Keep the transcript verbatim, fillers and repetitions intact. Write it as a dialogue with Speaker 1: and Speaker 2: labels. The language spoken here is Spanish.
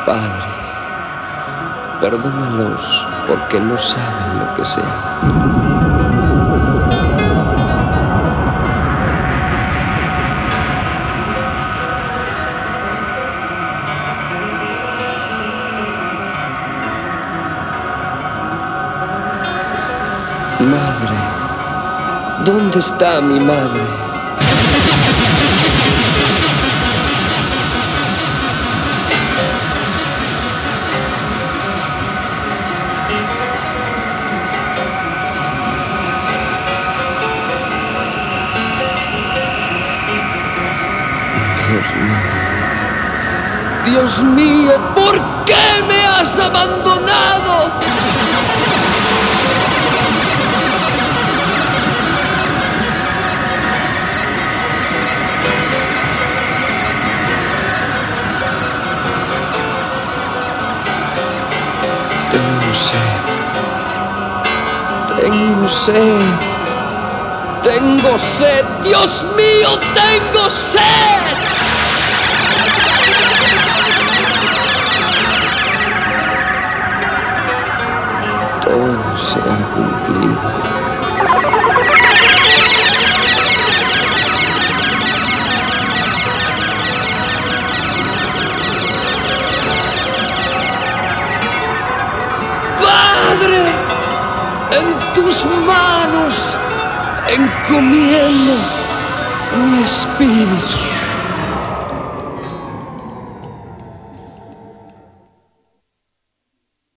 Speaker 1: Padre, perdónalos porque no saben lo que se hace. Madre, ¿dónde está mi madre? Dios mío, Dios mío, ¿por qué me has abandonado? Tengo sed, tengo sed, tengo sed, Dios mío, tengo sed. Todo se ha cumplido. Padre, en tus manos encomiendo mi espíritu.